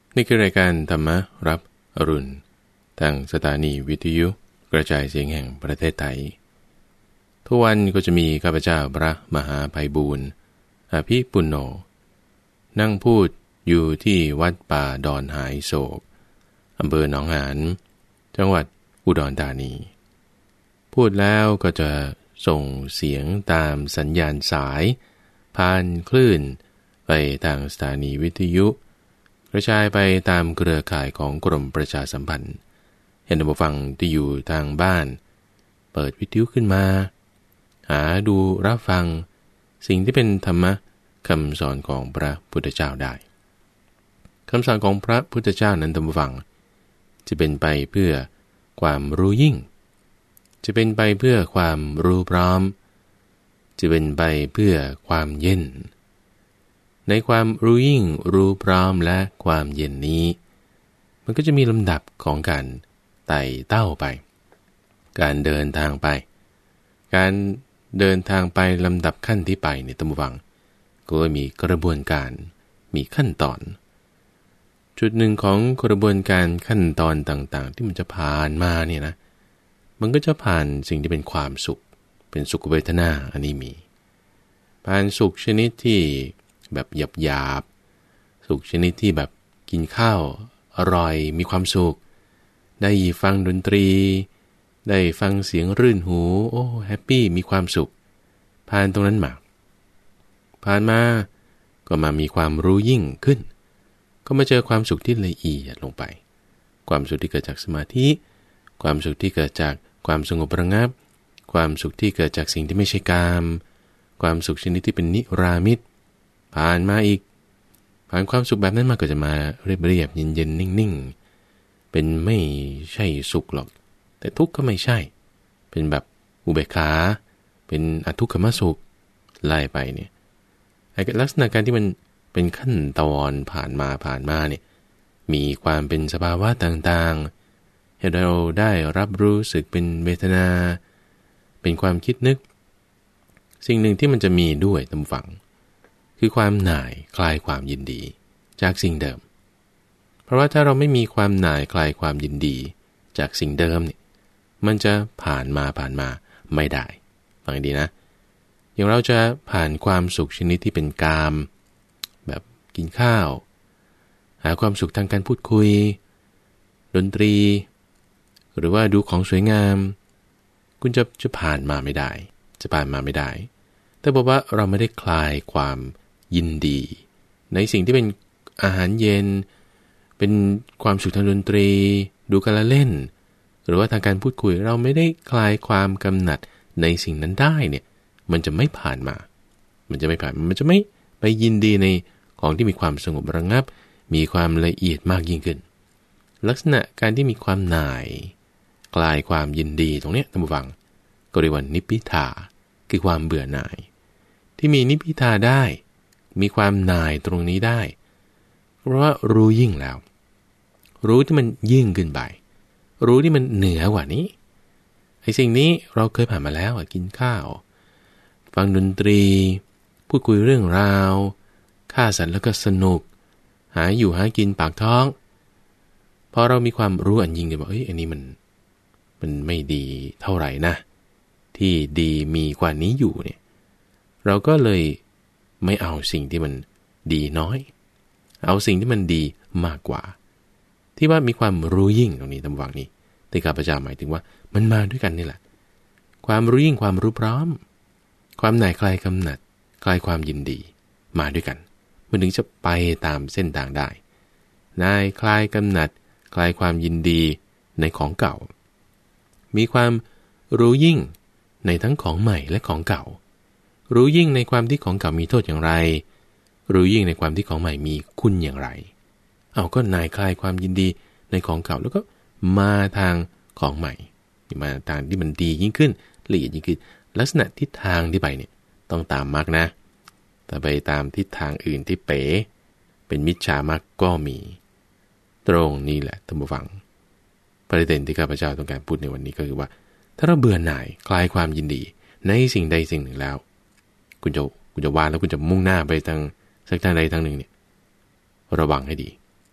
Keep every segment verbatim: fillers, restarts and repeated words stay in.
นี่คือรายการธรรมรับอรุณทางสถานีวิทยุกระจายเสียงแห่งประเทศไทยทุกวันก็จะมีข้าพเจ้าพระมหาไพบูลย์อภิปุณโญนั่งพูดอยู่ที่วัดป่าดอนหายโศกอำเภอหนองหานจังหวัดอุดรธานีพูดแล้วก็จะส่งเสียงตามสัญญาณสายผ่านคลื่นไปทางสถานีวิทยุกระจายไปตามเครือข่ายของกรมประชาสัมพันธ์เห็นท่านผู้ฟังที่อยู่ทางบ้านเปิดวิทยุขึ้นมาหาดูรับฟังสิ่งที่เป็นธรรมะคำสอนของพระพุทธเจ้าได้คำสอนของพระพุทธเจ้านั้นท่านผู้ฟังจะเป็นไปเพื่อความรู้ยิ่งจะเป็นไปเพื่อความรู้พร้อมจะเป็นไปเพื่อความเย็นในความรู้ยิ่งรู้พร้อมและความเย็นนี้มันก็จะมีลำดับของการไต่เต้าไปการเดินทางไปการเดินทางไปลำดับขั้นที่ไปเนี่ยท่านผู้ฟังก็มีกระบวนการมีขั้นตอนจุดหนึ่งของกระบวนการขั้นตอนต่างๆที่มันจะผ่านมาเนี่ยนะมันก็จะผ่านสิ่งที่เป็นความสุขเป็นสุขเวทนาอันนี้มีผ่านสุขชนิดที่แบบหยาบๆสุขชนิดที่แบบกินข้าวอร่อยมีความสุขได้ฟังดนตรีได้ฟังเสียงรื่นหูโอ้แฮปปี้มีความสุขผ่านตรงนั้นมาผ่านมาก็มามีความรู้ยิ่งขึ้นก็มาเจอความสุขที่ละเอียดลงไปความสุขที่เกิดจากสมาธิความสุขที่เกิดจากความสงบระงับความสุขที่เกิดจากสิ่งที่ไม่ใช่กามความสุขชนิดที่เป็นนิรามิตผ่านมาอีกผ่านความสุขแบบนั้นมาก็จะมาเรียบๆเย็นๆนิ่งๆเป็นไม่ใช่สุขหรอกแต่ทุกข์ก็ไม่ใช่เป็นแบบอุเบกขาเป็นอทุกขมสุขไล่ไปเนี่ยไอ้ลักษณะการที่มันเป็นขั้นตอนผ่านมาผ่านมาเนี่ยมีความเป็นสภาวะต่างๆให้เราได้รับรู้สึกเป็นเวทนาเป็นความคิดนึกสิ่งหนึ่งที่มันจะมีด้วยตามฝังคือความหน่ายคลายความยินดีจากสิ่งเดิมเพราะว่าถ้าเราไม่มีความหน่ายคลายความยินดีจากสิ่งเดิมเนี่ยมันจะผ่านมาผ่านมาไม่ได้ฟังดีนะอย่างเราจะผ่านความสุขชนิดที่เป็นกามแบบกินข้าวหาความสุขทางการพูดคุยดนตรีหรือว่าดูของสวยงามคุณจะจะผ่านมาไม่ได้จะผ่านมาไม่ได้แต่บอกว่าเราไม่ได้คลายความยินดีในสิ่งที่เป็นอาหารเย็นเป็นความสุขทางดนตรีดูการละเล่นหรือว่าทางการพูดคุยเราไม่ได้คลายความกำหนัดในสิ่งนั้นได้เนี่ยมันจะไม่ผ่านมามันจะไม่ผ่านมันจะไม่ไปยินดีในของที่มีความสงบระงับมีความละเอียดมากยิ่งขึ้นลักษณะการที่มีความหน่ายคลายความยินดีตรงเนี้ยท่านผู้ฟังก็เรียกว่านิพพิทาคือความเบื่อหน่ายที่มีนิพพิทาได้มีความหน่ายตรงนี้ได้เพราะว่ารู้ยิ่งแล้วรู้ที่มันยิ่งขึ้นไปรู้ที่มันเหนือกว่านี้ไอ้สิ่งนี้เราเคยผ่านมาแล้วอ่ะกินข้าวฟังดนตรีพูดคุยเรื่องราวฆ่าสัตว์แล้วก็สนุกหาอยู่หากินปากท้องพอเรามีความรู้อันยิ่งเลยบอกเอ้ยอันนี้มันมันไม่ดีเท่าไหร่นะที่ดีมีกว่านี้อยู่เนี่ยเราก็เลยไม่เอาสิ่งที่มันดีน้อยเอาสิ่งที่มันดีมากกว่าที่ว่ามีความรู้ยิ่งตรงนี้ตำวังนี้ที่ข้าพเจ้าหมายถึงว่ามันมาด้วยกันนี่แหละความรู้ยิ่งความรู้พร้อมความหน่ายคลายกำหนัดคลายความยินดีมาด้วยกันมันถึงจะไปตามเส้นทางได้หน่ายคลายกำหนัดคลายความยินดีในของเก่ามีความรู้ยิ่งในทั้งของใหม่และของเก่ารู้ยิ่งในความที่ของเก่ามีโทษอย่างไรรู้ยิ่งในความที่ของใหม่มีคุณอย่างไรเอาก็หน่ายคลายความยินดีในของเก่าแล้วก็มาทางของใหม่มาทางที่มันดียิ่งขึ้นละเอียดยิ่งขึ้นลักษณะทิศทางที่ไปเนี่ยต้องตามมรรคนะแต่ไปตามทิศทางอื่นที่เป๋เป็นมิจฉามรรคก็มีตรงนี้แหละท่านผู้ฟังประเด็นที่ข้าพเจ้าต้องการพูดในวันนี้ก็คือว่าถ้าเราเบื่อหน่ายคลายความยินดีในสิ่งใดสิ่งหนึ่งแล้วคุณจะคุณจะวางแล้วคุณจะมุ่งหน้าไปทางสักทางใดทางหนึ่งเนี่ยระวังให้ดี เพ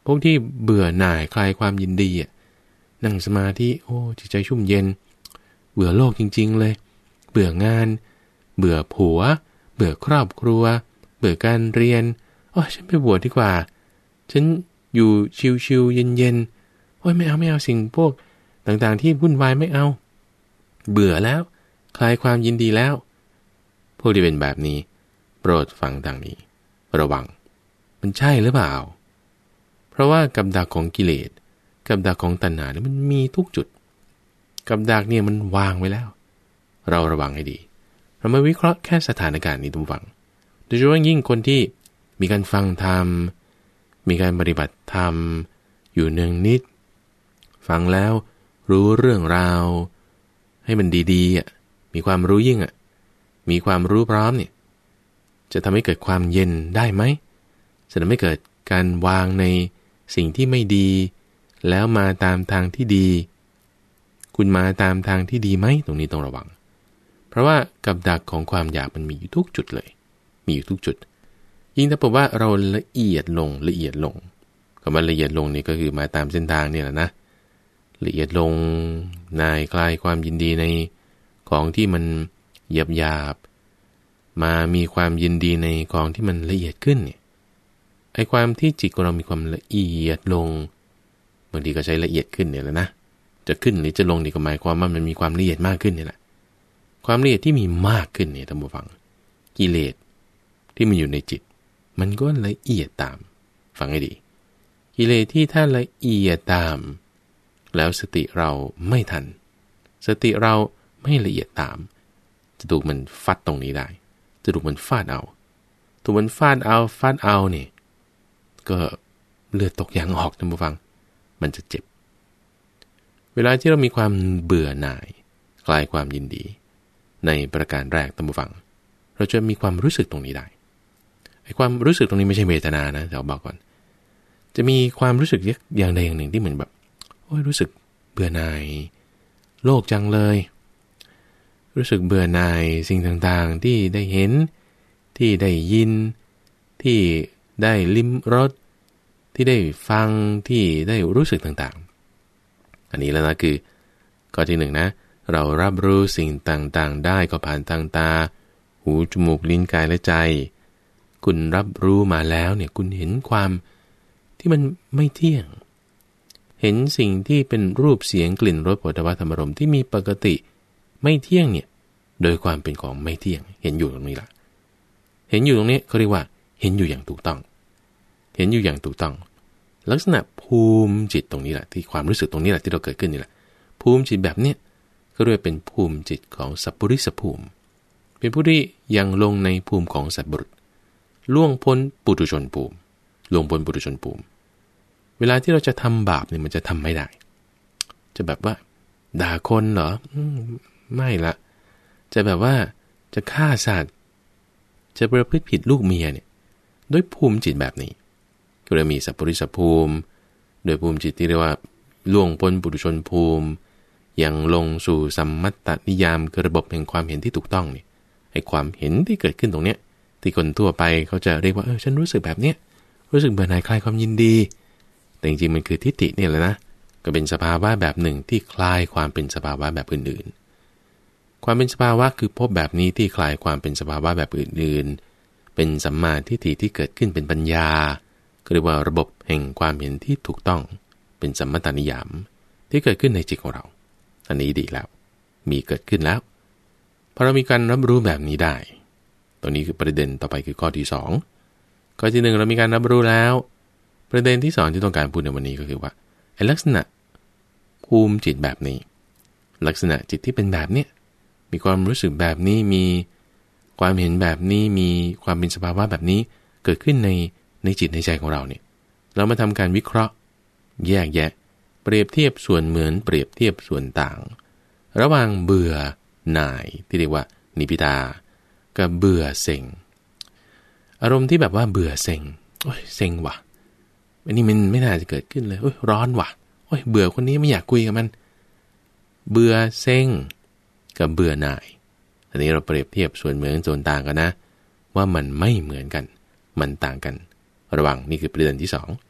วกที่เบื่อหน่ายคลายความยินดีอ่ะนั่งสมาธิโอ้จิตใจชุ่มเย็นเบื่อโลกจริงๆเลยเบื่องานเบื่อผัวเบื่อครอบครัวเบื่อการเรียนโอ้ฉันไปบวชดีกว่าฉันอยู่ชิวๆเย็นๆโอ้ยไม่เอาไม่เอาสิ่งพวกต่างๆที่วุ่นวายไม่เอาเบื่อแล้วคลายความยินดีแล้วพวกที่เป็นแบบนี้โปรดฟังดังนี้ระวังมันใช่หรือเปล่าเพราะว่ากับดักของกิเลสกับดักของตัณหาเนี่ยมันมีทุกจุดกับดักเนี่ยมันวางไว้แล้วเราระวังให้ดีเรามาวิเคราะห์แค่สถานการณ์นี้ทุกฝังโดยเฉพาะยิ่งคนที่มีการฟังธรรมมีการปฏิบัติธรรมอยู่เนืองนิดฟังแล้วรู้เรื่องราวให้มันดีๆอ่ะมีความรู้ยิ่งอ่ะมีความรู้พร้อมเนี่ยจะทำให้เกิดความเย็นได้ไหมจะทำให้เกิดการวางในสิ่งที่ไม่ดีแล้วมาตามทางที่ดีคุณมาตามทางที่ดีไหมตรงนี้ต้องระวังเพราะว่ากับดักของความอยากมันมีอยู่ทุกจุดเลยมีอยู่ทุกจุดยิ่งถ้าบอกว่าเราละเอียดลงละเอียดลงคำว่าละเอียดลงนี่ก็คือมาตามเส้นทางนี่แหละนะละเอียดลงนายคลายความยินดีในของที่มันหยาบหยาบมามีความยินดีในของที่มันละเอียดขึ้นเนี่ยไอ้ความที่จิตของเรามีความละเอียดลงบางทีก็ใช้ละเอียดขึ้นเนี่ยแหละนะจะขึ้นหรือจะลงนี่ก็หมายความว่ามันมีความละเอียดมากขึ้นนี่แหละความละเอียดที่มีมากขึ้นเนี่ยท่านผู้ฟังกิเลสที่มันอยู่ในจิตมันก็ละเอียดตามฟังให้ดีกิเลสที่ถ้าละเอียดตามแล้วสติเราไม่ทันสติเราไม่ละเอียดตามจะถูกมันฟัดตรงนี้ได้จะถูกมันฟาดเอาถูกมันฟาดเอาฟาดเอาเนี่ยก็เลือดตกยางออกท่านผู้ฟังมันจะเจ็บเวลาที่เรามีความเบื่อหน่ายคลายความยินดีในประการแรกท่านผู้ฟังเราจะมีความรู้สึกตรงนี้ได้ไอ้ความรู้สึกตรงนี้ไม่ใช่เวทนานะเดี๋ยวบอกก่อนจะมีความรู้สึกอย่างใดอย่างหนึ่งที่เหมือนแบบโอ้ยรู้สึกเบื่อหน่ายโลกจังเลยรู้สึกเบื่อหน่ายสิ่งต่างๆที่ได้เห็นที่ได้ยินที่ได้ลิ้มรสที่ได้ฟังที่ได้รู้สึกต่างๆอันนี้แล้วนะคือข้อที่หนึ่งนะเรารับรู้สิ่งต่างๆได้ก็ผ่านทางตาหูจมูกลิ้นกายและใจคุณรับรู้มาแล้วเนี่ยคุณเห็นความที่มันไม่เที่ยงเห็นสิ่งที่เป็นรูปเสียงกลิ่นรสโผฏฐัพพะธรรมารมณ์ที่มีปกติไม่เที่ยงเนี่ยโดยความเป็นของไม่เที่ยงเห็นอยู่ตรงนี้ล่ะเห็นอยู่ตรงนี้เขาเรียกว่าเห็นอยู่อย่างถูกต้องเห็นอยู่อย่างถูกต้องลักษณะภูมิจิตตรงนี้แหละที่ความรู้สึกตรงนี้แหละที่เราเกิดขึ้นนี่แหละภูมิจิตแบบเนี้ยก็เรียกเป็นภูมิจิตของสัพพุริสภูมิเป็นผู้ที่ยังลงในภูมิของสัตว์บุรุษล่วงพ้นปุถุชนภูมิล่วงพ้นปุถุชนภูมิเวลาที่เราจะทำบาปเนี่ยมันจะทำไม่ได้จะแบบว่าด่าคนเหรอไม่ละจะแบบว่าจะฆ่าสัตว์จะประพฤติผิดลูกเมียเนี่ยด้วยภูมิจิตแบบนี้ก็เลยมีสัพพุริสภูมิโดยภูมิจิตที่เรียกว่าล่วงพ้นปุถุชนภูมิยังลงสู่สัมมัตตนิยามคือระบบแห่งความเห็นที่ถูกต้องนี่ไอ้ความเห็นที่เกิดขึ้นตรงเนี้ยที่คนทั่วไปเขาจะเรียกว่าเออฉันรู้สึกแบบเนี้ยรู้สึกเบื่อหน่ายคลายความยินดีแต่จริงๆมันคือทิฏฐิเนี่ยแหละนะก็เป็นสภาวะแบบหนึ่งที่คลายความเป็นสภาวะแบบอื่นๆความเป็นสภาวะคือพบแบบนี้ที่คลายความเป็นสภาวะแบบอื่นๆเป็นสัมมาทิฏฐิที่เกิดขึ้นเป็นปัญญาก็เรียกว่าระบบแห่งความเห็นที่ถูกต้องเป็นสัมมัตตนิยามที่เกิดขึ้นในจิตของเราอันนี้ดีแล้วมีเกิดขึ้นแล้วพอเรามีการรับรู้แบบนี้ได้ตรงนี้คือประเด็นต่อไปคือข้อที่สองข้อที่หนึ่งเรามีการรับรู้แล้วประเด็นที่สองที่ต้องการพูดในวันนี้ก็คือว่าไอ้ลักษณะภูมิจิตแบบนี้ลักษณะจิตที่เป็นแบบเนี้ยมีความรู้สึกแบบนี้มีความเห็นแบบนี้มีความเป็นสภาวะแบบนี้เกิดขึ้นในในจิตในใจของเราเนี่ยเรามาทำการวิเคราะห์แยกแยะเปรียบเทียบส่วนเหมือนเปรียบเทียบส่วนต่างระหว่างเบื่อหน่ายที่เรียกว่านิพพิทากับเบื่อเซ็งอารมณ์ที่แบบว่าเบื่อเซ็งโอ้ยเซ็งว่ะอันนี้มันไม่น่าจะเกิดขึ้นเลยโอ้ยร้อนว่ะโอ้ยเบื่อคนนี้ไม่อยากคุยกับมันเบื่อเซ็งกับเบื่อหน่ายอันนี้เราเปรียบเทียบส่วนเหมือนส่วนต่างกันนะว่ามันไม่เหมือนกันมันต่างกันระวังนี่คือประเด็นที่สอง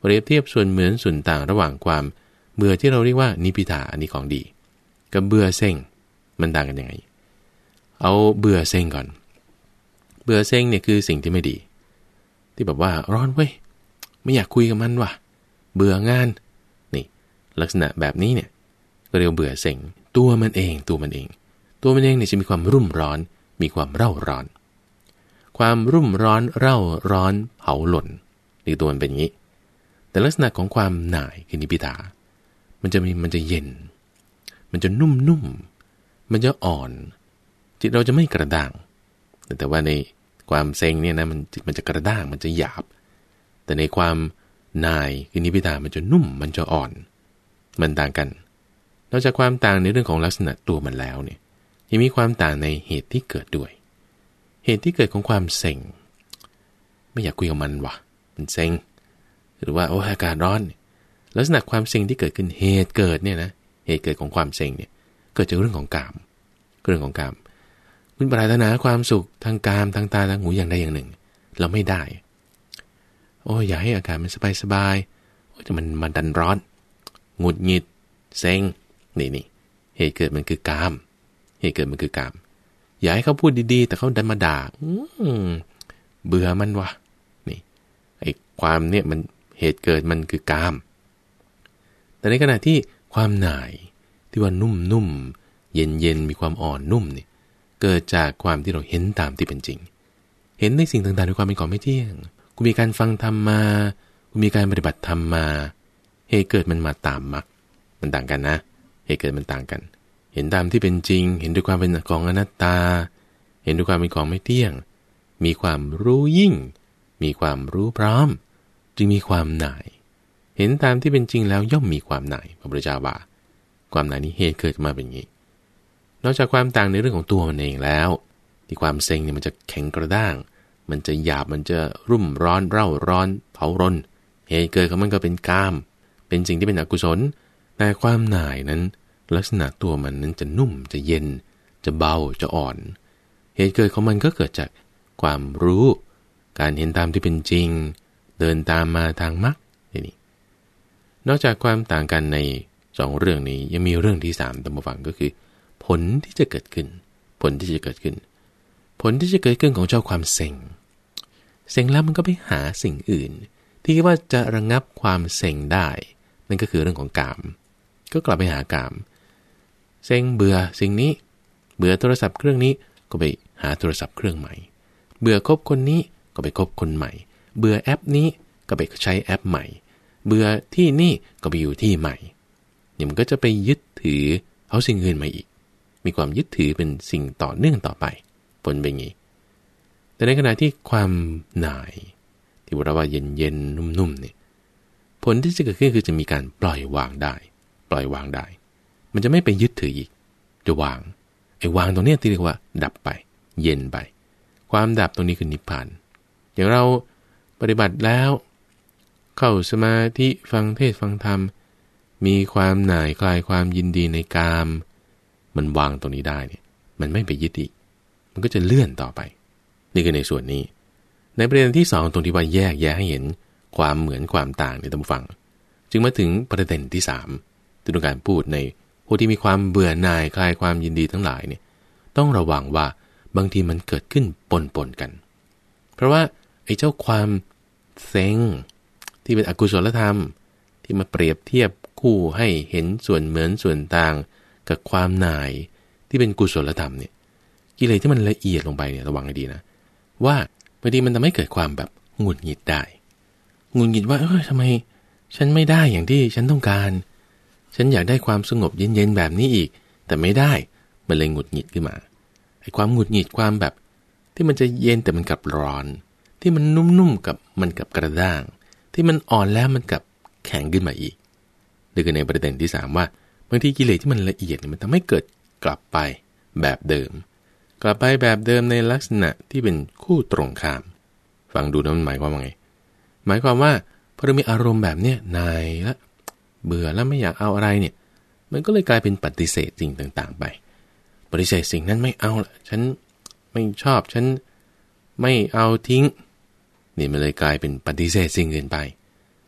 เปรียบเทียบส่วนเหมือนส่วนต่างระหว่างความเบื่อที่เราเรียกว่านิพพิทาอันนี้ของดีกับเบื่อเซ็งมันต่างกันยังไงเอาเบื่อเซ็งก่อนเบื่อเซ็งเนี่ยคือสิ่งที่ไม่ดีที่แบบว่าร้อนเว้ยไม่อยากคุยกับมันว่ะเบื่องานนี่ลักษณะแบบนี้เนี่ยก็เรียกเบื่อเซ็งตัวมันเองตัวมันเองตัวมันเองเนี่ยจะมีความรุ่มร้อนมีความเร่าร้อนความรุ่มร้อนเร่าร้อนเผาหล่นนี่ตัวมันเป็นอย่างนี้แต่ลักษณะของความหน่ายคือนิพพิทามันจะมีมันจะเย็นมันจะนุ่มนุ่มมันจะอ่อนจิตเราจะไม่กระด้างแต่ว่าในความเซ็งเนี่ยนะมันจิตมันจะกระด้างมันจะหยาบแต่ในความหน่ายคือนิพพิทามันจะนุ่มมันจะอ่อนมันต่างกันนอกจากความต่างในเรื่องของลักษณะตัวมันแล้วเนี่ยยังมีความต่างในเหตุที่เกิดด้วยเหตุที่เกิดของความเซ็งไม่อยากคุยกับมันว่ะมันเซ็งหรือว่าโอ้อากาศร้อนลักษณะความเซ็งที่เกิดขึ้นเหตุเกิดเนี่ยนะเหตุเกิดของความเซ็งเนี่ยเกิดจากเรื่องของกามเรื่องของกามคุณปรารถนาความสุขทางกามทางตาทางหูอย่างใดอย่างหนึ่งเราไม่ได้โอ้อยากให้อากาศมันสบายๆโอ้แต่มันมันดันร้อนหงุดหงิดเซ็งนี่นี่เหตุเกิดมันคือกามเหตุเกิดมันคือกามอยากให้เขาพูดดีๆแต่เขาดันมาด่าเบื่อมันวะนี่ไอ้ความเนี่ยมันเหตุเกิดมันคือกามแต่ในขณะที่ความหน่ายที่ว่านุ่มๆเย็นๆมีความอ่อนนุ่มนี่เกิดจากความที่เราเห็นตามที่เป็นจริงเห็นในสิ่งต่างๆในความเป็นของไม่เที่ยงคุณมีการฟังธรรมมาคุณมีการปฏิบัติธรรมมาเหตุเกิดมันมาตามมรรคมันต่างกันนะเหตุเกิดมันต่างกันเห็นตามที่เป็นจริงเห็นด้วยความเป็นของอนัตตาเห็นด้วยความเป็นของไม่เที่ยงมีความรู้ยิ่งมีความรู้พร้อมจึงมีความหน่ายเห็นตามที่เป็นจริงแล้วย่อมมีความหน่ายพระพุทธเจ้าว่าความหน่ายนี้เหตุเกิดมาเป็นอย่างนี้นอกจากความต่างในเรื่องของตัวมันเองแล้วที่ความเซ็งเนี่ยมันจะแข็งกระด้างมันจะหยาบมันจะรุ่มร้อนเร่าร้อนเผารนเหตุเกิดของมันก็เป็นกามเป็นสิ่งที่เป็นอกุศลแต่ความหน่ายนั้นลักษณะตัวมันนั้นจะนุ่มจะเย็นจะเบาจะอ่อนเหตุเกิดของมันก็เกิดจากความรู้การเห็นตามที่เป็นจริงเดินตามมาทางมรรคนี่นอกจากความต่างกันในสองเรื่องนี้ยังมีเรื่องที่สามตามมาฟังก็คือผลที่จะเกิดขึ้นผลที่จะเกิดขึ้นผลที่จะเกิดขึ้นของเจ้าความเซ็งเซ็งแล้วมันก็ไปหาสิ่งอื่นที่คิดว่าจะระงับความเซ็งได้นั่นก็คือเรื่องของกามก็กลับไปหากามเซ็งเบื่อสิ่งนี้เบื่อโทรศัพท์เครื่องนี้ก็ไปหาโทรศัพท์เครื่องใหม่เบื่อคบคนนี้ก็ไปคบคนใหม่เบื่อแอปนี้ก็ไปใช้แอปใหม่เบื่อที่นี่ก็ไปอยู่ที่ใหม่เนี่ยมันก็จะไปยึดถือเอาสิ่งอื่นมาอีกมีความยึดถือเป็นสิ่งต่อเนื่องต่อไปผลเป็นอย่างนี้แต่ในขณะที่ความหน่ายที่เราว่าเย็นๆนุ่มๆเนี่ยผลที่จะเกิดขึ้นคือจะมีการปล่อยวางได้ปล่อยวางได้มันจะไม่ไปยึดถืออีกจะวางไอ้วางตรงนี้ที่เรียกว่าดับไปเย็นไปความดับตรงนี้คือนิพพานอย่างเราปฏิบัติแล้วเข้าสมาธิฟังเทศฟังธรรมมีความหน่ายคลายความยินดีในกามมันวางตรงนี้ได้เนี่ยมันไม่ไปยึดอีกมันก็จะเลื่อนต่อไปนี่คือในส่วนนี้ในประเด็นที่สองตรงที่ว่าแยกแยะให้เห็นความเหมือนความต่างในตามฟังจึงมาถึงประเด็นที่สามที่ต้องการพูดในผู้ที่มีความเบื่อหน่ายคลายความยินดีทั้งหลายเนี่ยต้องระวังว่าบางทีมันเกิดขึ้นปนๆกันเพราะว่าไอ้เจ้าความเซ็งที่เป็นอกุศลธรรมที่มาเปรียบเทียบคู่ให้เห็นส่วนเหมือนส่วนต่างกับความหน่ายที่เป็นกุศลธรรมเนี่ยกิเลสที่มันละเอียดลงไปเนี่ยระวังให้ดีนะว่าบางทีมันทำให้เกิดความแบบหงุดหงิดได้หงุดหงิดว่าเออทำไมฉันไม่ได้อย่างที่ฉันต้องการฉันอยากได้ความสงบเย็นๆแบบนี้อีกแต่ไม่ได้มันเลยหงุดหงิดขึ้นมาไอ้ความหงุดหงิดความแบบที่มันจะเย็นแต่มันกลับร้อนที่มันนุ่มๆกับมันกับกระด้างที่มันอ่อนแล้วมันกับแข็งขึ้นมาอีกนี่คือในประเด็นที่สามว่าบางทีกิเลสที่มันละเอียดมันทำให้เกิดกลับไปแบบเดิมกลับไปแบบเดิมในลักษณะที่เป็นคู่ตรงข้ามฟังดูนะมันหมายความว่าไงหมายความว่าพอเรามีอารมณ์แบบเนี้ยนายละเบื่อแล้วไม่อยากเอาอะไรเนี่ยมันก็เลยกลายเป็นปฏิเสธสิ่งต่างๆไปปฏิเสธสิ่งนั้นไม่เอาละฉันไม่ชอบฉันไม่เอาทิ้งนี่มันเลยกลายเป็นปฏิเสธสิ่งอื่นไป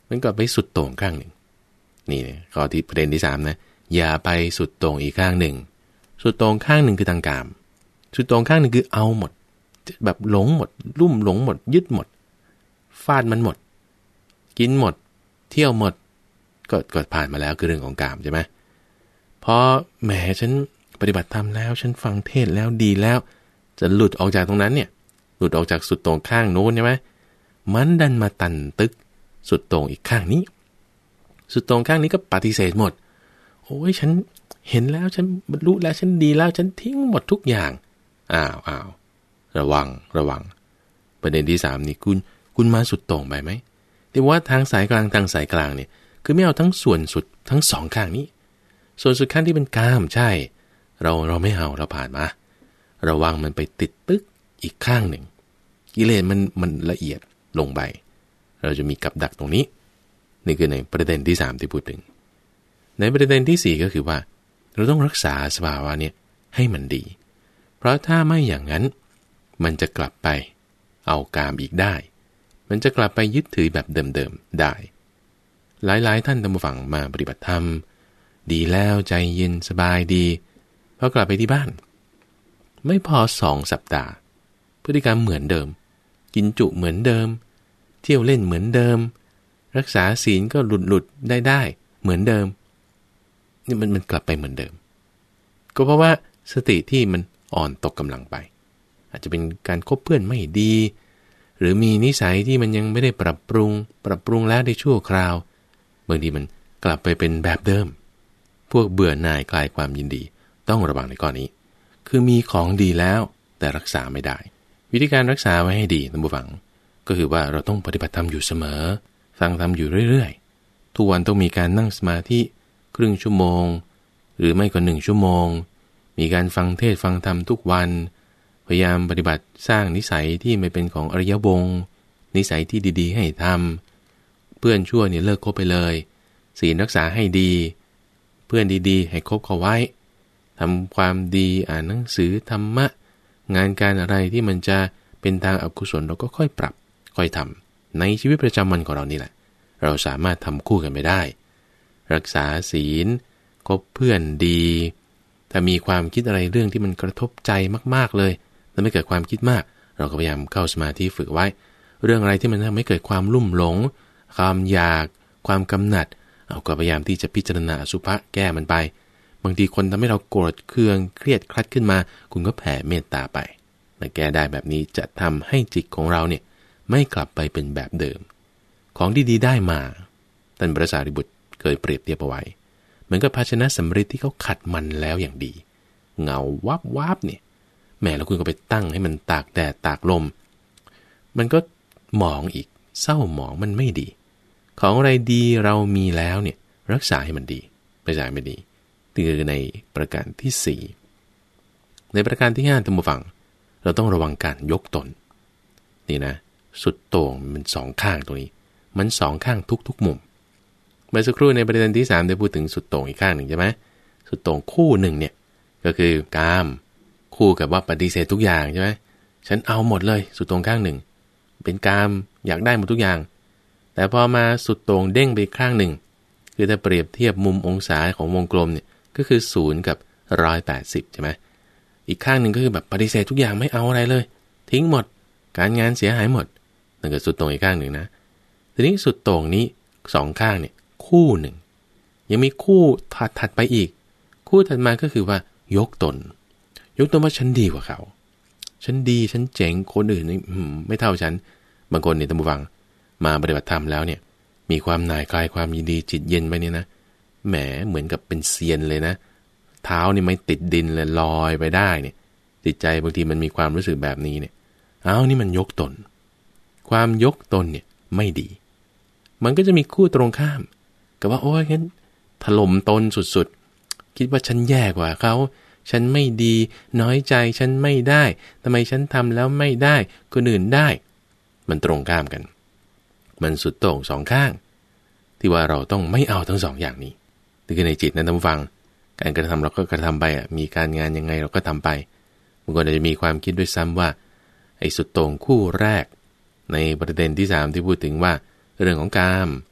มันก็ไปสุดโต่งข้างหนึ่งนี่ข้อที่ประเด็นที่สามนะอย่าไปสุดโต่งอีกข้างหนึ่งสุดโต่งข้างหนึ่งคือทางกามสุดโต่งข้างหนึ่งคือเอาหมดแบบหลงหมดลุ่มหลงหมดยึดหมดฟาดมันหมดกินหมดเที่ยวหมดก็ก็ผ่านมาแล้วคือเรื่องของกามใช่ไหมพอแหมฉันปฏิบัติธรรมแล้วฉันฟังเทศแล้วดีแล้วจะหลุดออกจากตรงนั้นเนี่ยหลุดออกจากสุดโต่งข้างโน้นใช่ไหมมันดันมาตันตึกสุดโต่งอีกข้างนี้สุดโต่งข้างนี้ก็ปฏิเสธหมดโอ้ยฉันเห็นแล้วฉันบรรลุแล้วฉันดีแล้วฉันทิ้งหมดทุกอย่างอ้าวอ้าวระวังระวังประเด็นที่สามนี่คุณคุณมาสุดโต่งไปไหมแต่ว่าทางสายกลางทางสายกลางเนี่ยคือไม่เอาทั้งส่วนสุดทั้งสองข้างนี้ส่วนสุดข้างที่เป็นกามใช่เราเราไม่เอาเราผ่านมาระวังมันไปติดตึกอีกข้างหนึ่งกิเลสมันมันละเอียดลงไปเราจะมีกับดักตรงนี้นี่คือในประเด็นที่สามที่พูดถึงในประเด็นที่สี่ก็คือว่าเราต้องรักษาสภาวะเนี่ยให้มันดีเพราะถ้าไม่อย่างนั้นมันจะกลับไปเอากามอีกได้มันจะกลับไปยึดถือแบบเดิมๆได้หลายๆท่านตามฟังมาปฏิบัติธรรมดีแล้วใจเย็นสบายดีพอกลับไปที่บ้านไม่พอสองสัปดาห์พฤติกรรมเหมือนเดิมกินจุเหมือนเดิมเที่ยวเล่นเหมือนเดิมรักษาศีลก็หลุดหลุดได้ได้เหมือนเดิมนี่มันมันกลับไปเหมือนเดิมก็เพราะว่าสติที่มันอ่อนตกกำลังไปอาจจะเป็นการคบเพื่อนไม่ดีหรือมีนิสัยที่มันยังไม่ได้ปรับปรุงปรับปรุงแล้วได้ชั่วคราวบางทีมันกลับไปเป็นแบบเดิมพวกเบื่อหน่ายคลายความยินดีต้องระวังในข้อนี้คือมีของดีแล้วแต่รักษาไม่ได้วิธีการรักษาไว้ให้ดีท่านผู้ฟังก็คือว่าเราต้องปฏิบัติธรรมอยู่เสมอฟังธรรมอยู่เรื่อยๆทุกวันต้องมีการนั่งสมาธิครึ่งชั่วโมงหรือไม่ก็หนึ่งชั่วโมงมีการฟังเทศฟังธรรมทุกวันพยายามปฏิบัติสร้างนิสัยที่ไม่เป็นของอริยวงศ์นิสัยที่ดีๆให้ทำเพื่อนชั่วเนี่ยเลิกคบไปเลยศีลรักษาให้ดีเพื่อนดีๆให้คบเขาไว้ทำความดีอ่านหนังสือธรรมะงานการอะไรที่มันจะเป็นทางอกุศลเราก็ค่อยปรับค่อยทำในชีวิตประจำวันของเรานี่แหละเราสามารถทำคู่กันไปได้รักษาศีลคบเพื่อนดีถ้ามีความคิดอะไรเรื่องที่มันกระทบใจมากๆเลยแล้วไม่เกิดความคิดมากเราก็พยายามเข้าสมาธิฝึกไว้เรื่องอะไรที่มันทำให้เกิดความลุ่มหลงความอยากความกำหนัดเอาก็พยายามที่จะพิจารณาอสุภะแก้มันไปบางทีคนทำให้เราโกรธเคืองเครียดคลัดขึ้นมาคุณก็แผ่เมตตาไปแต่แก้ได้แบบนี้จะทำให้จิตของเราเนี่ยไม่กลับไปเป็นแบบเดิมของดีๆได้มาท่านพระสารีบุตรเคยเปรียบเทียบเอาไว้เหมือนกับภาชนะสำริดที่เขาขัดมันแล้วอย่างดีเงาวับวับเนี่ยแม่แล้วคุณก็ไปตั้งให้มันตากแดดตากลมมันก็หมองอีกเศร้าหมองมันไม่ดีของอะไรดีเรามีแล้วเนี่ยรักษาให้มันดีไม่ใช่ไม่ดีนี่คือในประการที่สี่ในประการที่ห้าท่านผู้ฟังเราต้องระวังการยกตนนี่นะสุดโต่งมันสองข้างตรงนี้มันสองข้างทุกๆมุมเมื่อสักครู่ในประเด็นที่สามได้พูดถึงสุดโต่งอีกข้างหนึ่งใช่ไหมสุดโต่งคู่หนึ่งเนี่ยก็คือกามคู่กับว่าปฏิเสธทุกอย่างใช่ไหมฉันเอาหมดเลยสุดโต่งข้างหนึ่งเป็นกามอยากได้หมดทุกอย่างแต่พอมาสุดโต่งเด้งไปข้างหนึ่งคือถ้าเปรียบเทียบมุมองศาของวงกลมเนี่ยก็คือศูนย์กับหนึ่งร้อยแปดสิบใช่ไหมอีกข้างหนึ่งก็คือแบบปฏิเสธทุกอย่างไม่เอาอะไรเลยทิ้งหมดการงานเสียหายหมดนั่นก็สุดโต่งอีกข้างหนึ่งนะทีนี้สุดโต่งนี้สองข้างเนี่ยคู่หนึ่งยังมีคู่ถัดถัดไปอีกคู่ถัดมาก็คือว่ายกตนยกตนว่าฉันดีกว่าเขาฉันดีฉันเจ๋งคนอื่นนี่ไม่เท่าฉันบางคนเนี่ยท่านผู้ฟังมาปฏิบัติธรรมแล้วเนี่ยมีความหน่ายคลายความยินดีจิตเย็นไปเนี่ยนะแหมเหมือนกับเป็นเซียนเลยนะเท้านี่ไม่ติดดินเลยลอยไปได้เนี่ยจิตใจบางทีมันมีความรู้สึกแบบนี้เนี่ยอ้าวนี่มันยกตนความยกตนเนี่ยไม่ดีมันก็จะมีคู่ตรงข้ามกับว่าโอ้ยงั้นถล่มตนสุดๆคิดว่าฉันแย่กว่าเขาฉันไม่ดีน้อยใจฉันไม่ได้ทำไมฉันทำแล้วไม่ได้คนอื่นได้มันตรงข้ามกันมันสุดโต่งสองข้างที่ว่าเราต้องไม่เอาทั้งสองอย่างนี้นี่คือในจิตนะท่านผู้ฟังการกระทำเราก็กระทำไปอ่ะมีการงานยังไงเราก็ทำไปบางคนอาจจะมีความคิดด้วยซ้ำว่าไอ้สุดโต่งคู่แรกในประเด็นที่สามที่พูดถึงว่าเรื่องของกาม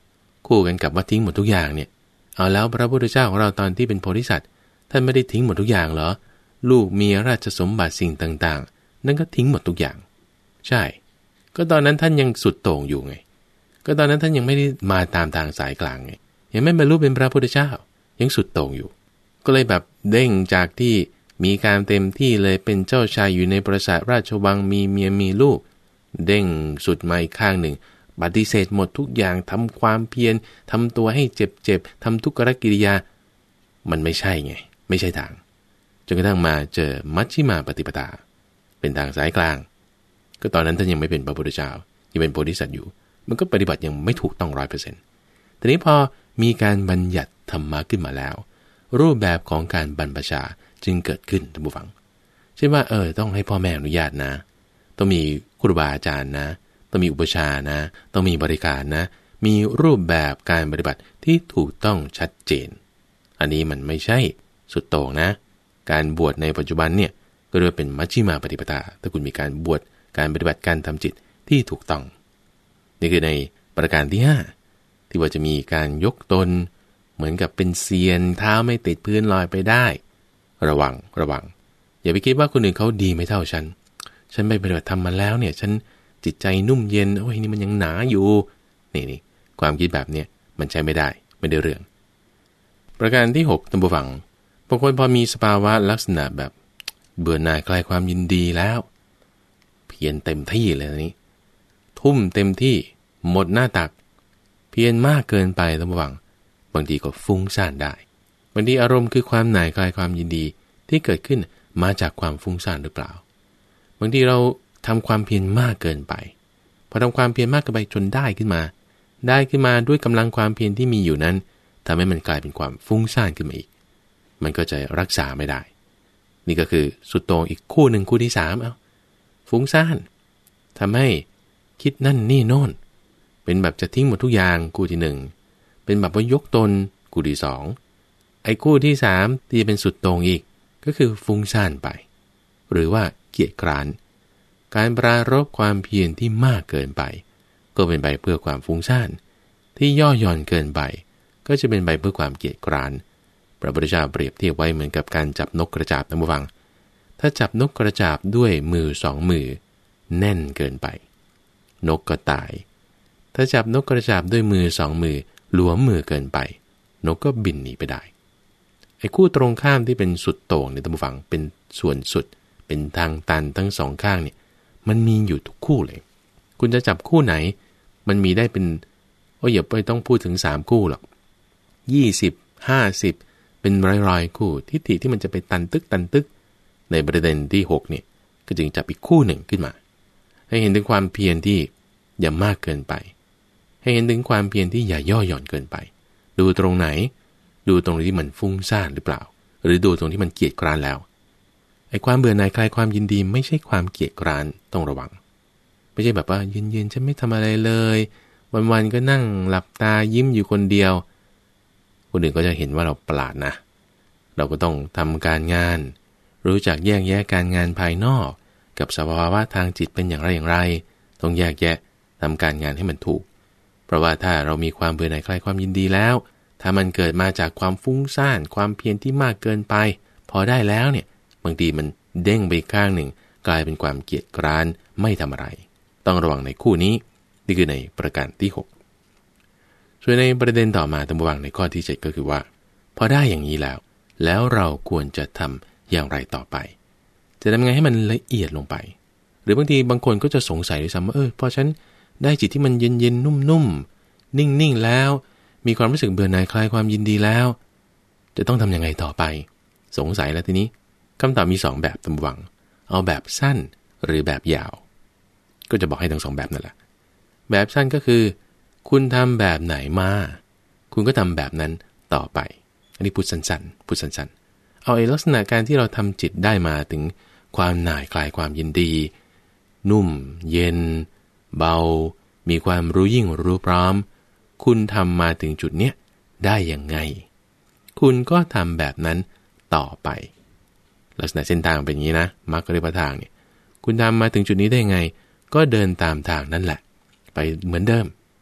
คู่กันกับว่าทิ้งหมดทุกอย่างเนี่ยเอาแล้วพระพุทธเจ้าของเราตอนที่เป็นโพธิสัตว์ท่านไม่ได้ทิ้งหมดทุกอย่างเหรอลูกเมียราชสมบัติสิ่งต่างๆนั่นก็ทิ้งหมดทุกอย่างใช่ก็ตอนนั้นท่านยังสุดโต่งอยู่ไงก็ตอนนั้นท่านยังไม่ได้มาตามทางสายกลางไงยังไม่บรรลุเป็นพระพุทธเจ้ายังสุดโต่งอยู่ก็เลยแบบเด้งจากที่มีการเต็มที่เลยเป็นเจ้าชายอยู่ในปราสาทราชวังมีเมียมีลูกเด้งสุดมาอีกข้างหนึ่งปฏิเสธหมดทุกอย่างทำความเพียรทำตัวให้เจ็บๆทำทุกขกิริยามันไม่ใช่ไงไม่ใช่ทางจนกระทั่งมาเจอมัชฌิมาปฏิปทาเป็นทางสายกลางก็ตอนนั้นท่านยังไม่เป็นพระพุทธเจ้ายังเป็นโพธิสัตว์อยู่มันก็ปฏิบัติยังไม่ถูกต้อง ร้อยเปอร์เซ็นต์ ทีนี้พอมีการบัญญัติธรรมะขึ้นมาแล้วรูปแบบของการบรรพชาจึงเกิดขึ้นท่านผู้ฟังเช่นว่าเออต้องให้พ่อแม่อนุญาตนะต้องมีครูบาอาจารย์นะต้องมีอุปชานะต้องมีบริการนะมีรูปแบบการปฏิบัติที่ถูกต้องชัดเจนอันนี้มันไม่ใช่สุดโต่งนะการบวชในปัจจุบันเนี่ยก็เรียกเป็นมัชฌิมาปฏิปทาถ้าคุณมีการบวชการปฏิบัติการทำจิตที่ถูกต้องนี่คือในประการที่ห้าที่ว่าจะมีการยกตนเหมือนกับเป็นเซียนเท้าไม่ติดพื้นลอยไปได้ระวังระวังอย่าไปคิดว่าคนอื่นเขาดีไม่เท่าฉันฉันไปปฏิบัติธรรมมาแล้วเนี่ยฉันจิตใจนุ่มเย็นโอ้ยนี่มันยังหนาอยู่นี่นี่ความคิดแบบเนี้ยมันใช้ไม่ได้ไม่ได้เรื่องประการที่หกท่านผู้ฟังบางคนพอมีสภาวะลักษณะแบบเบื่อหน่ายคลายความยินดีแล้วเพียรเต็มที่เลยนี้ทุ่มเต็มที่หมดหน้าตักเพียรมากเกินไปท่านผู้ฟังบางทีก็ฟุ้งซ่านได้บางทีอารมณ์คือความหน่ายคลายความยินดีที่เกิดขึ้นมาจากความฟุ้งซ่านหรือเปล่าบางทีเราทำความเพียรมากเกินไปพอทำความเพียรมากเกินไปจนได้ขึ้นมาได้ขึ้นมาด้วยกำลังความเพียรที่มีอยู่นั้นทำให้มันกลายเป็นความฟุ้งซ่านขึ้นมาอีกมันก็จะรักษาไม่ได้นี่ก็คือสุดโต่งอีกคู่หนึ่งคู่ที่สามเอาฟุ้งซ่านทำให้คิดนั่นนี่โน่นเป็นแบบจะทิ้งหมดทุกอย่างคู่ที่หนึ่งเป็นแบบว่ายกตนคู่ที่สองไอ้คู่ที่สามที่จะเป็นสุดโต่งอีกก็คือฟุ้งซ่านไปหรือว่าเกียจคร้านการปรารภความเพียรที่มากเกินไปก็เป็นไปเพื่อความฟุ้งซ่านที่ย่อหย่อนเกินไปก็จะเป็นไปเพื่อความเกียจคร้านพระพุทธเจ้าเปรียบเทียบไว้เหมือนกับการจับนกกระจาบท่านผู้ฟังถ้าจับนกกระจาบด้วยมือสองมือแน่นเกินไปนกก็ตายถ้าจับนกกระจาบด้วยมือสองมือหลวมมือเกินไปนกก็บินหนีไปได้ไอ้คู่ตรงข้ามที่เป็นสุดโต่งเนี่ยท่านผู้ฟังเป็นส่วนสุดเป็นทางตันทั้งสองข้างเนี่ยมันมีอยู่ทุกคู่เลยคุณจะจับคู่ไหนมันมีได้เป็นโอ้ยอย่าไปต้องพูดถึงสามคู่หรอกยี่สิบ ห้าสิบเป็นร้อยๆคู่ทิฏฐิที่มันจะไปตันตึกตันตึกในประเด็นที่หกเนี่ยก็จึงจับอีกคู่หนึ่งขึ้นมาให้เห็นถึงความเพียรที่อย่ามากเกินไปให้เห็นถึงความเพียรที่อย่าย่อหย่อนเกินไปดูตรงไหนดูตรงที่มันฟุ้งซ่านหรือเปล่าหรือดูตรงที่มันเกียจคร้านแล้วไอ้ความเบื่อหน่ายคลายความยินดีไม่ใช่ความเกียจคร้านต้องระวังไม่ใช่แบบว่าเย็นๆฉันไม่ทำอะไรเลยวันๆก็นั่งหลับตายิ้มอยู่คนเดียวคนอื่นก็จะเห็นว่าเราประหลาดนะเราก็ต้องทำการงานรู้จักแยกแยะการงานภายนอกกับสภาวะทางจิตเป็นอย่างไรอย่างไรต้องแยกแยะทำการงานให้มันถูกเพราะว่าถ้าเรามีความเบื่อหน่ายคลายความยินดีแล้วถ้ามันเกิดมาจากความฟุ้งซ่านความเพียรที่มากเกินไปพอได้แล้วเนี่ยบางทีมันเด้งไปข้างหนึ่งกลายเป็นความเกียจคร้านไม่ทำอะไรต้องระวังในคู่นี้นี่คือในประการที่หกส่วนในประเด็นต่อมาต้องระวังในข้อที่เจ็ดก็คือว่าพอได้อย่างนี้แล้วแล้วเราควรจะทำอย่างไรต่อไปจะทำไงให้มันละเอียดลงไปหรือบางทีบางคนก็จะสงสัยด้วยซ้ำว่าเออพอฉันได้จิตที่มันเย็นๆนุ่มๆนิ่งๆแล้วมีความรู้สึกเบื่อหน่ายคลายความยินดีแล้วจะต้องทำยังไงต่อไปสงสัยแล้วทีนี้คำตอบมีสองแบบตำวังเอาแบบสั้นหรือแบบยาวก็จะบอกให้ทั้งสองแบบนั่นแหละแบบสั้นก็คือคุณทำแบบไหนมาคุณก็ทำแบบนั้นต่อไปอันนี้พูดสั้นๆพูดสั้นๆเอาไอ้ลักษณะการที่เราทำจิตได้มาถึงความหน่ายคลายความยินดีนุ่มเย็นเบามีความรู้ยิ่งรู้พร้อมคุณทำมาถึงจุดเนี้ยได้ยังไงคุณก็ทำแบบนั้นต่อไปลักษณะเส้นทางเป็นอย่างนี้นะมรรคเรียกว่าทางเนี่ยคุณทำมาถึงจุดนี้ได้ไงก็เดินตามทางนั่นแหละไปเหมือนเดิม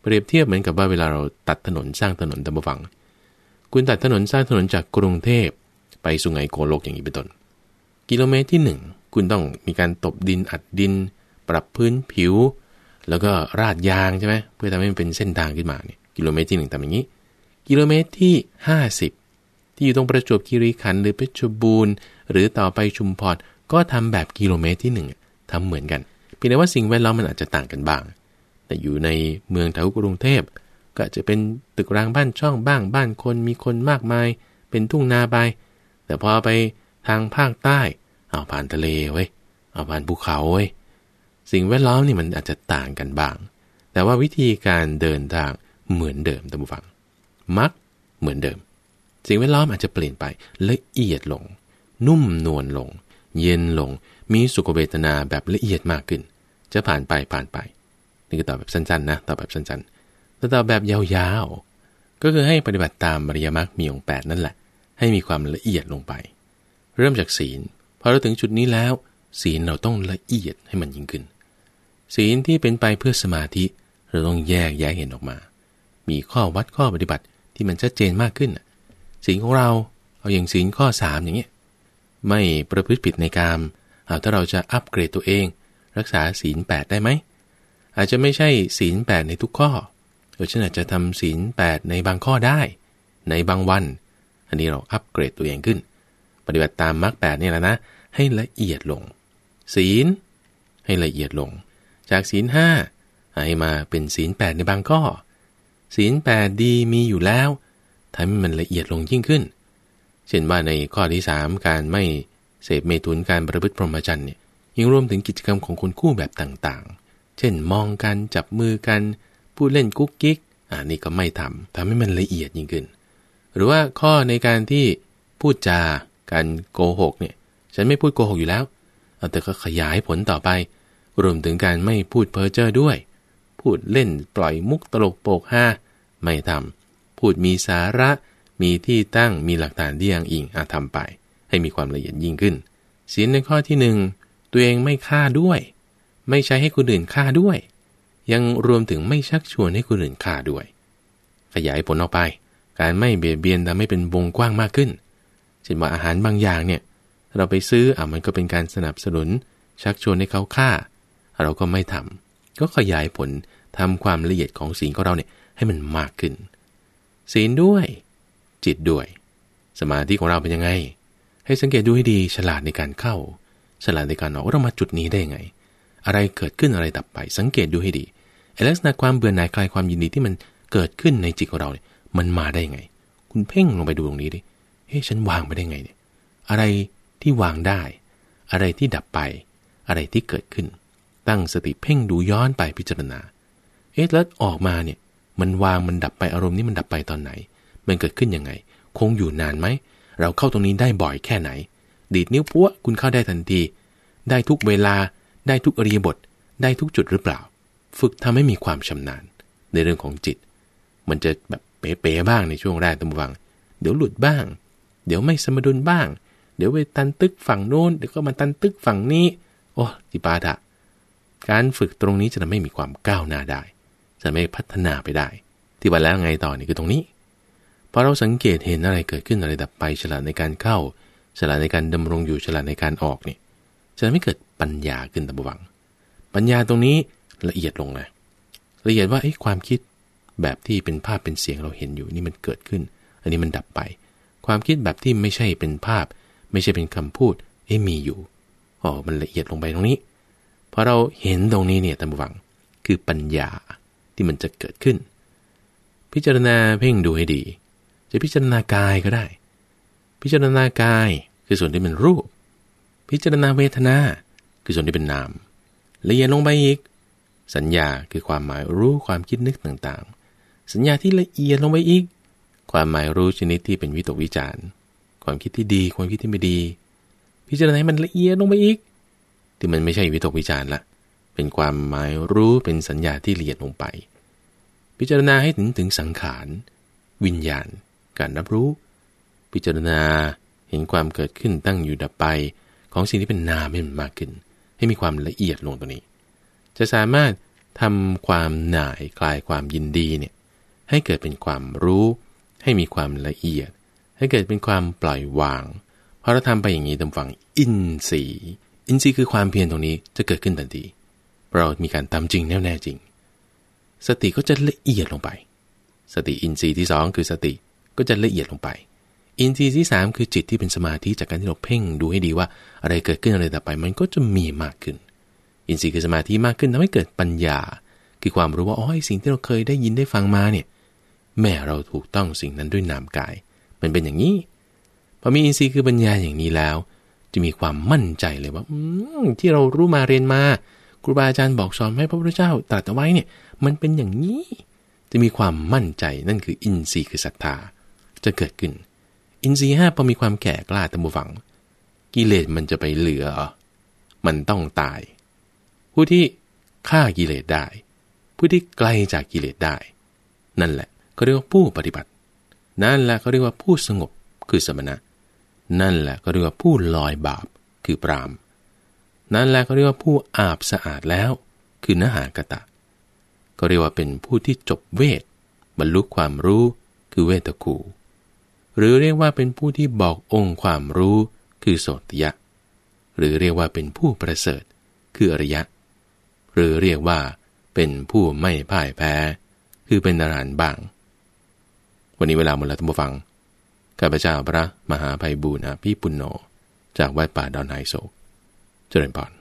เปรียบเทียบเหมือนกับว่าเวลาเราตัดถนนสร้างถนนตามฝั่งคุณตัดถนนสร้างถนนจากกรุงเทพไปสุไหงโกลกอย่างนี้เป็นต้นกิโลเมตรที่หนึ่งคุณต้องมีการตบดินอัดดินปรับพื้นผิวแล้วก็ราดยางใช่ไหมเพื่อทำให้มันเป็นเส้นทางขึ้นมาเนี่ยกิโลเมตรที่หนึ่งทำอย่างนี้กิโลเมตรที่ห้าสิบที่อยู่ตรงประจวบคีรีขันธ์หรือเพชรบูรณ์หรือต่อไปชุมพรก็ทำแบบกิโลเมตรที่หนึ่งทำเหมือนกันเพียงแต่ว่าสิ่งแวดล้อมมันอาจจะต่างกันบ้างแต่อยู่ในเมืองแถวกรุงเทพก็จะเป็นตึกรางบ้านช่องบ้างบ้านคนมีคนมากมายเป็นทุ่งนาไปแต่พอไปทางภาคใต้เอาผ่านทะเลเว้ยเอาผ่านภูเขาเว้ยสิ่งแวดล้อมนี่มันอาจจะต่างกันบ้างแต่ว่าวิธีการเดินทางเหมือนเดิมท่านผู้ฟังมักเหมือนเดิมสิ่งแวดล้อมอาจจะเปลี่ยนไปละเอียดลงนุ่มนวลลงเย็นลงมีสุขเวทนาแบบละเอียดมากขึ้นจะผ่านไปผ่านไปนี่ก็ตอบแบบสั้นๆนะตอบแบบสั้นๆแต่ตอบแบบยาวๆก็คือให้ปฏิบัติตามอริยมรรคมีองค์แปดนั่นแหละให้มีความละเอียดลงไปเริ่มจากศีลพอเราถึงจุดนี้แล้วศีลเราต้องละเอียดให้มันยิ่งขึ้นศีลที่เป็นไปเพื่อสมาธิเราต้องแยกแยะเห็นออกมามีข้อวัดข้อปฏิบัติที่มันชัดเจนมากขึ้นศีลของเราเอาอย่างศีลข้อสามอย่างเงี้ยไม่ประพฤติผิดในกามเอาถ้าเราจะอัปเกรดตัวเองรักษาศีลแปดได้ไหมอาจจะไม่ใช่ศีลแปดในทุกข้อเออฉันอาจจะทำศีลแปดในบางข้อได้ในบางวันอันนี้เราอัปเกรดตัวเองขึ้นปฏิบัติตามมรรคแปดนี่แหละนะให้ละเอียดลงศีลให้ละเอียดลงจากศีลห้าให้มาเป็นศีลแปดในบางข้อศีลแปดดีมีอยู่แล้วทำให้มันละเอียดลงยิ่งขึ้นเช่นว่าในข้อที่สามการไม่เสพเมถุนการประพฤติพรหมจรรย์เนี่ยยังรวมถึงกิจกรรมของคนคู่แบบต่างๆเช่นมองกันจับมือกันพูดเล่นกุ๊กกิ๊กอ่านี่ก็ไม่ทำทำให้มันละเอียดยิ่งขึ้นหรือว่าข้อในการที่พูดจาการโกหกเนี่ยฉันไม่พูดโกหกอยู่แล้วเอาแต่ก็ขยายผลต่อไปรวมถึงการไม่พูดเพ้อเจ้อด้วยพูดเล่นปล่อยมุกตลกโปกฮาไม่ทำพูดมีสาระมีที่ตั้งมีหลักฐานที่อ้างอิงอาทำไปให้มีความละเอียดยิ่งขึ้นศีลในข้อที่หนึ่งตัวเองไม่ฆ่าด้วยไม่ใช้ให้คนอื่นฆ่าด้วยยังรวมถึงไม่ชักชวนให้คนอื่นฆ่าด้วยขยายผลออกไปการไม่เบียดเบียนทำให้เป็นวงกว้างมากขึ้นเช่นว่าอาหารบางอย่างเนี่ยเราไปซื้ออ่ะมันก็เป็นการสนับสนุนชักชวนให้เขาฆ่าเราก็ไม่ทำก็ขยายผลทำความละเอียดของศีลของเราเนี่ยให้มันมากขึ้นศีลด้วยจิตด้วยสมาธิของเราเป็นยังไงให้สังเกตดูให้ดีฉลาดในการเข้าฉลาดในการออกเรามาจุดนี้ได้ยังไงอะไรเกิดขึ้นอะไรดับไปสังเกตดูให้ดีไอ้ลักษณะความเบื่อหน่ายคลายความยินดีที่มันเกิดขึ้นในจิตของเราเนี่ยมันมาได้ยังไงคุณเพ่งลงไปดูตรงนี้ดิเฮ้ยฉันวางไปได้ไงเนี่ยอะไรที่วางได้อะไรที่ดับไปอะไรที่เกิดขึ้นตั้งสติเพ่งดูย้อนไปพิจารณาเอ๊ะแล้วออกมาเนี่ยมันวางมันดับไปอารมณ์นี้มันดับไปตอนไหนมันเกิดขึ้นยังไงคงอยู่นานไหมเราเข้าตรงนี้ได้บ่อยแค่ไหนดีดนิ้วปั้วคุณเข้าได้ทันทีได้ทุกเวลาได้ทุกอริยบทได้ทุกจุดหรือเปล่าฝึกทำให้มีความชำนาญในเรื่องของจิตมันจะแบบเป๋ๆบ้างในช่วงแรกตั้งวังเดี๋ยวหลุดบ้างเดี๋ยวไม่สมดุลบ้างเดี๋ยวไปตันตึกฝั่งโน้นเดี๋ยวก็มาตันตึกฝั่งนี้โอ้จิปาถะการฝึกตรงนี้จะทำให้มีความก้าวหน้าได้จะไม่พัฒนาไปได้ที่ว่าแล้วไงต่อนี่คือตรงนี้พอเราสังเกตเห็นอะไรเกิดขึ้นอะไรดับไปฉลาดในการเข้าฉลาดในการดำรงอยู่ฉลาดในการออกนี่จะไม่เกิดปัญญาขึ้นตามบังปัญญาตรงนี้ละเอียดลงนะละเอียดว่าไอ้ความคิดแบบที่เป็นภาพเป็นเสียงเราเห็นอยู่นี่มันเกิดขึ้นอันนี้มันดับไปความคิดแบบที่ไม่ใช่เป็นภาพไม่ใช่เป็นคำพูดเอ้มีอยู่อ๋อมันละเอียดลงไปตรงนี้พอเราเห็นตรงนี้เนี่ยตามบังคือปัญญาที่มันจะเกิดขึ้นพิจารณาเพ่งดูให้ดีจะพิจารณากายก็ได้พิจารณากายคือส่วนที่เป็นรูปพิจารณาเวทนาคือส่วนที่เป็นนามละเอียดลงไปอีกสัญญาคือความหมายรู้ความคิดนึกต่างๆสัญญาที่ละเอียดลงไปอีกความหมายรู้ชนิดที่เป็นวิตกวิจารณ์ความคิดที่ดีความคิดที่ไม่ดีพิจารณาให้มันละเอียดลงไปอีกที่มันไม่ใช่วิตกวิจารณ์ละเป็นความหมายรู้เป็นสัญญาที่ละเอียดลงไปพิจารณาให้ถึงถึงสังขารวิญญาณการรับรู้พิจารณาเห็นความเกิดขึ้นตั้งอยู่ดับไปของสิ่งที่เป็นนามให้มันมากขึ้นให้มีความละเอียดลงตรงนี้จะสามารถทำความหน่ายคลายความยินดีเนี่ยให้เกิดเป็นความรู้ให้มีความละเอียดให้เกิดเป็นความปล่อยวางพอเราทำไปอย่างนี้ตามฝั่งอินทรีย์อินทรีย์คือความเพียรตรงนี้จะเกิดขึ้นทันทีเรามีการทำจริงแน่แน่จริงสติก็จะละเอียดลงไปสติอินทรีย์ที่สองคือสติก็จะละเอียดลงไปอินทรีย์ที่สามคือจิตที่เป็นสมาธิจากการที่เราเพ่งดูให้ดีว่าอะไรเกิดขึ้นอะไรต่อไปมันก็จะมีมากขึ้นอินทรีย์คือสมาธิมากขึ้นทำให้เกิดปัญญาคือความรู้ว่าอ๋อสิ่งที่เราเคยได้ยินได้ฟังมาเนี่ยแม่เราถูกต้องสิ่งนั้นด้วยนามกายมันเป็นอย่างนี้พอมีอินทรีย์คือปัญญาอย่างนี้แล้วจะมีความมั่นใจเลยว่าที่เรารู้มาเรียนมาครูบาอาจารย์บอกสอนให้พระพุทธเจ้าตรัสเอาไว้เนี่ยมันเป็นอย่างนี้จะมีความมั่นใจนั่นคืออินทรีย์คือศรัทธาจะเกิดขึ้นอินทรีย์ห้าพอมีความแก่กล้าตามผู้ฟังกิเลสมันจะไปเหลือมันต้องตายผู้ที่ฆ่ากิเลสได้ผู้ที่ไกลจากกิเลสได้นั่นแหละก็เรียกว่าผู้ปฏิบัตินั่นแหละก็เรียกว่าผู้สงบคือสมณะนั่นแหละก็เรียกว่าผู้ลอยบาปคือปรามนั่นแหละก็เรียกว่าผู้อาบสะอาดแล้วคือนหากตะก็เรียกว่าเป็นผู้ที่จบเวทบรรลุความรู้คือเวทคูหรือเรียกว่าเป็นผู้ที่บอกองค์ความรู้คือโสตยะหรือเรียกว่าเป็นผู้ประเสริฐคืออริยะหรือเรียกว่าเป็นผู้ไม่พ่ายแพ้คือเป็นอรหันต์บ้างวันนี้เวลาหมดแล้วท่านผู้ฟังข้าพเจ้าพระมหาไพบูลย์อภิปุณโญจากวัดป่าดอนไฮโศกเจริญพร